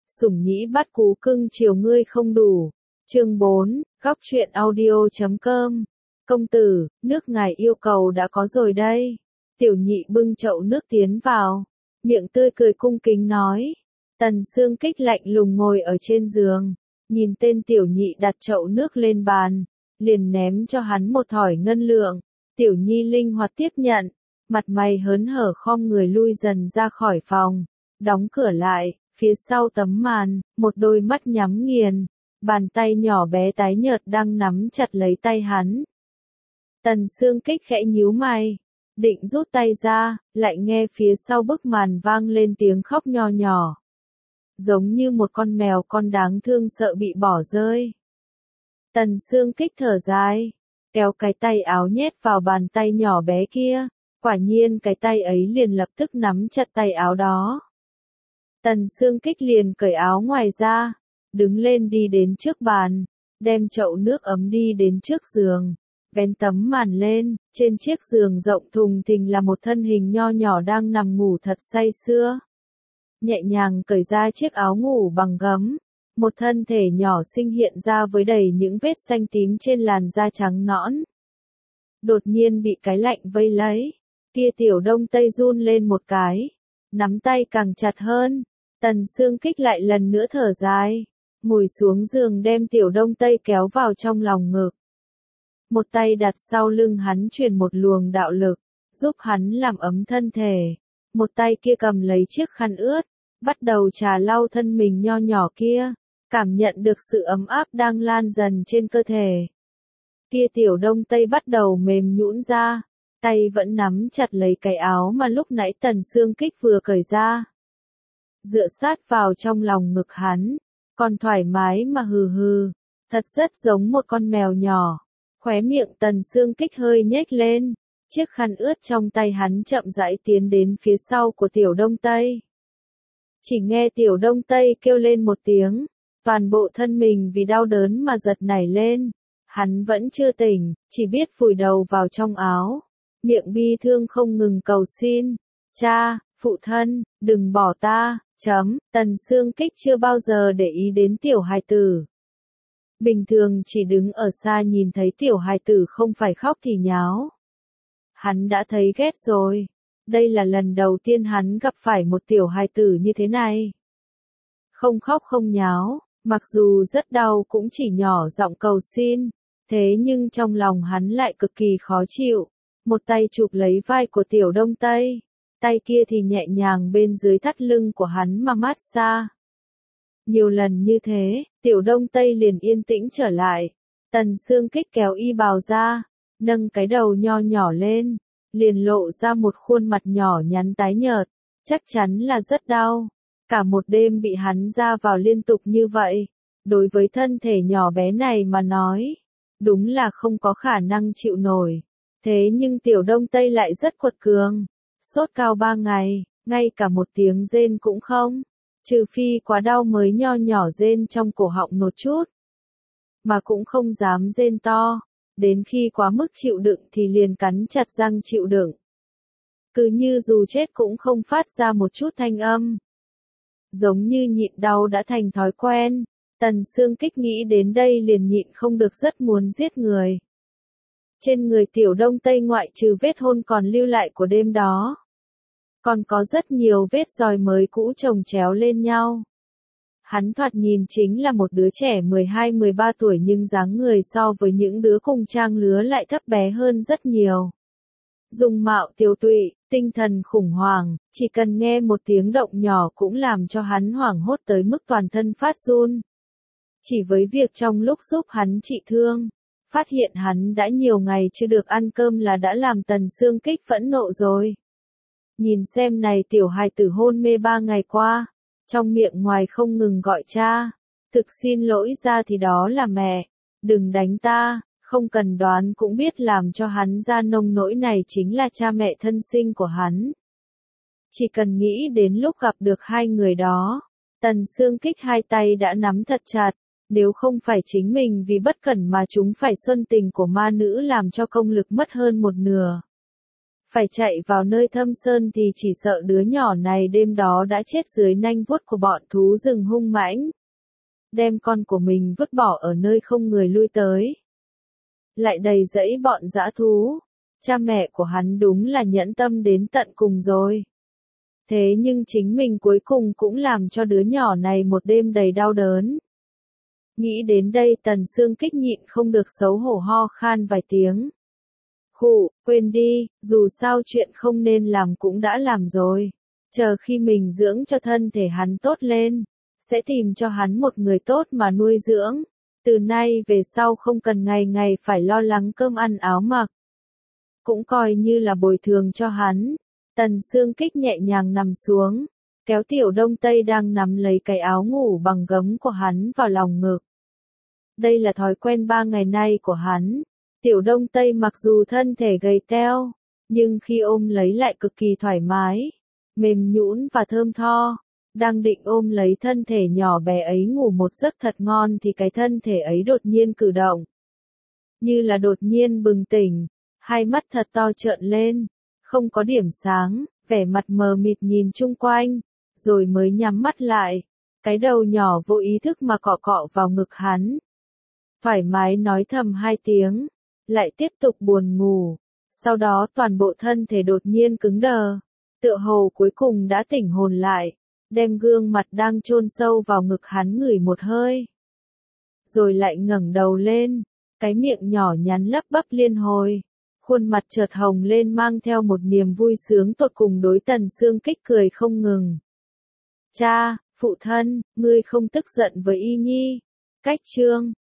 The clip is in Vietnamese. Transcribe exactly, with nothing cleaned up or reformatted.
Sủng nhĩ bắt cú cưng chiều ngươi không đủ. Chương bốn, góc truyện audio.com. Công tử, nước ngài yêu cầu đã có rồi đây. Tiểu nhị bưng chậu nước tiến vào, miệng tươi cười cung kính nói. Tần Sương Kích lạnh lùng ngồi ở trên giường, nhìn tên tiểu nhị đặt chậu nước lên bàn, liền ném cho hắn một thỏi ngân lượng. Tiểu nhi linh hoạt tiếp nhận, mặt mày hớn hở khom người lui dần ra khỏi phòng, đóng cửa lại, phía sau tấm màn, một đôi mắt nhắm nghiền, bàn tay nhỏ bé tái nhợt đang nắm chặt lấy tay hắn. Tần Sương Kích khẽ nhíu mày, định rút tay ra, lại nghe phía sau bức màn vang lên tiếng khóc nho nhỏ. Giống như một con mèo con đáng thương sợ bị bỏ rơi. Tần Sương Kích thở dài, kéo cái tay áo nhét vào bàn tay nhỏ bé kia, quả nhiên cái tay ấy liền lập tức nắm chặt tay áo đó. Tần Sương Kích liền cởi áo ngoài ra, đứng lên đi đến trước bàn, đem chậu nước ấm đi đến trước giường, vén tấm màn lên, trên chiếc giường rộng thùng thình là một thân hình nho nhỏ đang nằm ngủ thật say sưa. Nhẹ nhàng cởi ra chiếc áo ngủ bằng gấm, một thân thể nhỏ xinh hiện ra với đầy những vết xanh tím trên làn da trắng nõn. Đột nhiên bị cái lạnh vây lấy, tia tiểu đông tây run lên một cái, nắm tay càng chặt hơn. Tần Sương Kích lại lần nữa thở dài, ngồi xuống giường đem tiểu đông tây kéo vào trong lòng ngực. Một tay đặt sau lưng hắn truyền một luồng đạo lực, giúp hắn làm ấm thân thể. Một tay kia cầm lấy chiếc khăn ướt, bắt đầu trà lau thân mình nho nhỏ kia, cảm nhận được sự ấm áp đang lan dần trên cơ thể. Tia tiểu đông tây bắt đầu mềm nhũn ra, tay vẫn nắm chặt lấy cái áo mà lúc nãy Tần Sương Kích vừa cởi ra. Dựa sát vào trong lòng ngực hắn, còn thoải mái mà hừ hừ, thật rất giống một con mèo nhỏ. Khóe miệng Tần Sương Kích hơi nhếch lên, chiếc khăn ướt trong tay hắn chậm rãi tiến đến phía sau của tiểu đông tây. Chỉ nghe tiểu đông tây kêu lên một tiếng, toàn bộ thân mình vì đau đớn mà giật nảy lên. Hắn vẫn chưa tỉnh, chỉ biết vùi đầu vào trong áo, miệng bi thương không ngừng cầu xin. Cha, phụ thân, đừng bỏ ta, chấm. Tần Sương Kích chưa bao giờ để ý đến tiểu hài tử. Bình thường chỉ đứng ở xa nhìn thấy tiểu hài tử không phải khóc thì nháo. Hắn đã thấy ghét rồi. Đây là lần đầu tiên hắn gặp phải một tiểu hài tử như thế này. Không khóc không nháo, mặc dù rất đau cũng chỉ nhỏ giọng cầu xin. Thế nhưng trong lòng hắn lại cực kỳ khó chịu. Một tay chụp lấy vai của tiểu đông tây, tay kia thì nhẹ nhàng bên dưới thắt lưng của hắn mà mát xa. Nhiều lần như thế, tiểu đông tây liền yên tĩnh trở lại. Tần Sương Kích kéo y bào ra, nâng cái đầu nho nhỏ lên, liền lộ ra một khuôn mặt nhỏ nhắn tái nhợt, chắc chắn là rất đau. Cả một đêm bị hắn ra vào liên tục như vậy, đối với thân thể nhỏ bé này mà nói, đúng là không có khả năng chịu nổi. Thế nhưng tiểu đông tây lại rất quật cường, sốt cao ba ngày, ngay cả một tiếng rên cũng không, trừ phi quá đau mới nho nhỏ rên trong cổ họng một chút, mà cũng không dám rên to, đến khi quá mức chịu đựng thì liền cắn chặt răng chịu đựng. Cứ như dù chết cũng không phát ra một chút thanh âm. Giống như nhịn đau đã thành thói quen, Tần Sương Kích nghĩ đến đây liền nhịn không được rất muốn giết người. Trên người tiểu đông tây ngoại trừ vết hôn còn lưu lại của đêm đó, còn có rất nhiều vết roi mới cũ chồng chéo lên nhau. Hắn thoạt nhìn chính là một đứa trẻ mười hai mười ba tuổi nhưng dáng người so với những đứa cùng trang lứa lại thấp bé hơn rất nhiều. Dung mạo tiều tụy, tinh thần khủng hoảng, chỉ cần nghe một tiếng động nhỏ cũng làm cho hắn hoảng hốt tới mức toàn thân phát run. Chỉ với việc trong lúc giúp hắn trị thương, phát hiện hắn đã nhiều ngày chưa được ăn cơm là đã làm Tần Sương Kích phẫn nộ rồi. Nhìn xem này tiểu hài tử hôn mê ba ngày qua, trong miệng ngoài không ngừng gọi cha, thực xin lỗi ra thì đó là mẹ, đừng đánh ta, không cần đoán cũng biết làm cho hắn ra nông nỗi này chính là cha mẹ thân sinh của hắn. Chỉ cần nghĩ đến lúc gặp được hai người đó, Tần Sương Kích hai tay đã nắm thật chặt, nếu không phải chính mình vì bất cẩn mà chúng phải xuân tình của ma nữ làm cho công lực mất hơn một nửa. Phải chạy vào nơi thâm sơn thì chỉ sợ đứa nhỏ này đêm đó đã chết dưới nanh vuốt của bọn thú rừng hung mãnh. Đem con của mình vứt bỏ ở nơi không người lui tới. Lại đầy rẫy bọn dã thú. Cha mẹ của hắn đúng là nhẫn tâm đến tận cùng rồi. Thế nhưng chính mình cuối cùng cũng làm cho đứa nhỏ này một đêm đầy đau đớn. Nghĩ đến đây Tần Sương Kích nhịn không được xấu hổ ho khan vài tiếng. Khụ, quên đi, dù sao chuyện không nên làm cũng đã làm rồi. Chờ khi mình dưỡng cho thân thể hắn tốt lên, sẽ tìm cho hắn một người tốt mà nuôi dưỡng. Từ nay về sau không cần ngày ngày phải lo lắng cơm ăn áo mặc. Cũng coi như là bồi thường cho hắn. Tần Sương Kích nhẹ nhàng nằm xuống, kéo Tiểu Đông Tây đang nắm lấy cái áo ngủ bằng gấm của hắn vào lòng ngực. Đây là thói quen ba ngày nay của hắn. Tiểu Đông Tây mặc dù thân thể gầy teo, nhưng khi ôm lấy lại cực kỳ thoải mái, mềm nhũn và thơm tho. Đang định ôm lấy thân thể nhỏ bé ấy ngủ một giấc thật ngon thì cái thân thể ấy đột nhiên cử động. Như là đột nhiên bừng tỉnh, hai mắt thật to trợn lên, không có điểm sáng, vẻ mặt mờ mịt nhìn chung quanh, rồi mới nhắm mắt lại, cái đầu nhỏ vô ý thức mà cọ cọ vào ngực hắn. Thoải mái nói thầm hai tiếng, lại tiếp tục buồn ngủ, sau đó toàn bộ thân thể đột nhiên cứng đờ, tựa hồ cuối cùng đã tỉnh hồn lại, đem gương mặt đang chôn sâu vào ngực hắn ngửi một hơi. Rồi lại ngẩng đầu lên, cái miệng nhỏ nhắn lắp bắp liên hồi, khuôn mặt chợt hồng lên mang theo một niềm vui sướng tột cùng đối Tần Sương Kích cười không ngừng. Cha, phụ thân, ngươi không tức giận với Y Nhi. Cách chương